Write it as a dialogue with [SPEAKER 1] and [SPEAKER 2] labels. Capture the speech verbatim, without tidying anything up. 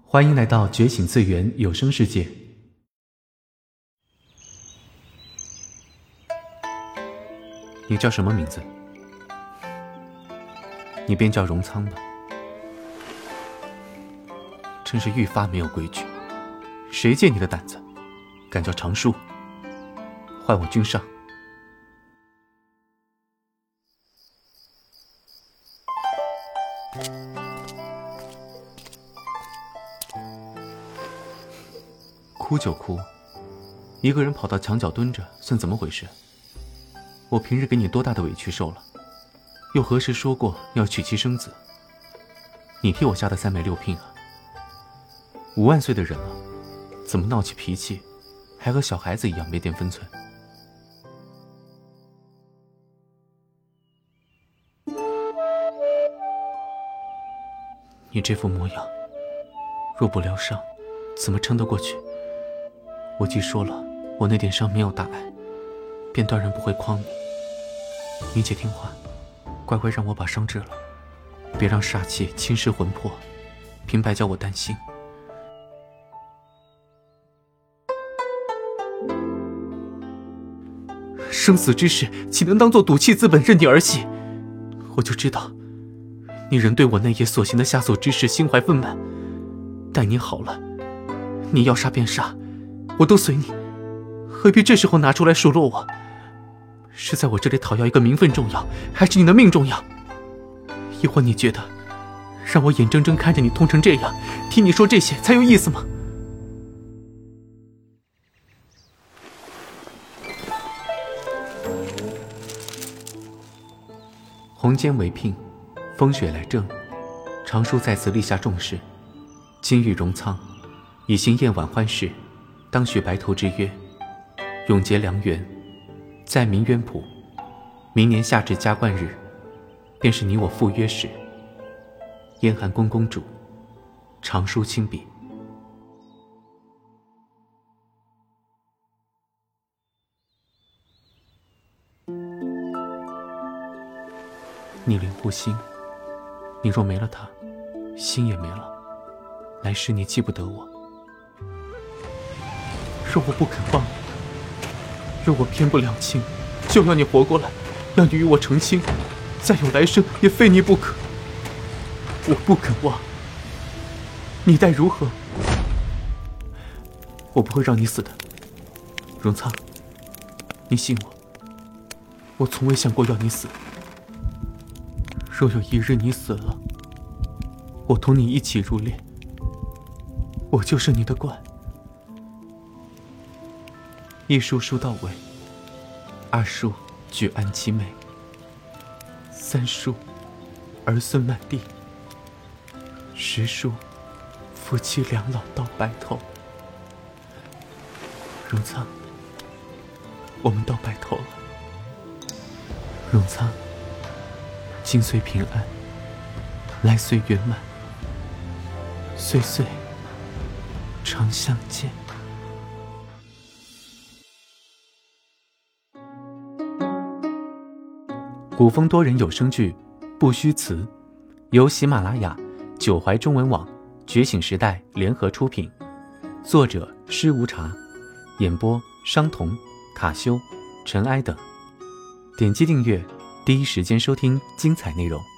[SPEAKER 1] 欢迎来到觉醒次元有声世界。你叫什么名字？你便叫荣仓吧。真是愈发没有规矩，谁借你的胆子，敢叫常叔？唤我君上。哭就哭，一个人跑到墙角蹲着，算怎么回事？我平日给你多大的委屈受了，又何时说过要娶妻生子？你替我下的三媒六聘啊！五万岁的人了，怎么闹起脾气，还和小孩子一样没点分寸？你这副模样，若不疗伤，怎么撑得过去？我既说了，我那点伤没有大碍，便断然不会诓你。你且听话，乖乖让我把伤治了，别让煞气侵蚀魂魄，平白叫我担心。生死之事，岂能当作赌气资本任你儿戏？我就知道，你仍对我那夜所行的下作之事心怀愤懑。待你好了，你要杀便杀，我都随你，何必这时候拿出来数落我？是在我这里讨要一个名分重要，还是你的命重要？亦或你觉得，让我眼睁睁看着你痛成这样，听你说这些才有意思吗？红笺为聘，风雪来正，常叔在此立下重誓，今遇荣仓，以行宴晚欢事，当许白头之约，永结良缘，在明渊浦，明年夏至加冠日，便是你我赴约时。燕寒宫公主，常叔亲笔。你灵护心，你若没了他，心也没了，来世你记不得我。若我不肯忘你，若我偏不了情，就要你活过来，要你与我成亲，再有来生也非你不可。我不肯忘，你待如何？我不会让你死的，荣仓，你信我，我从未想过要你死。若有一日你死了，我同你一起入殓，我就是你的冠。一书书到尾，二书举案齐眉，三书儿孙满地，十书夫妻两老到白头。荣仓，我们到白头了。荣仓，今岁平安，来岁圆满，岁岁常相见。古风多人有声剧《不虚词》，由喜马拉雅、九怀中文网、觉醒时代联合出品，作者施无茶，演播商童、卡修、尘埃等。点击订阅，第一时间收听精彩内容。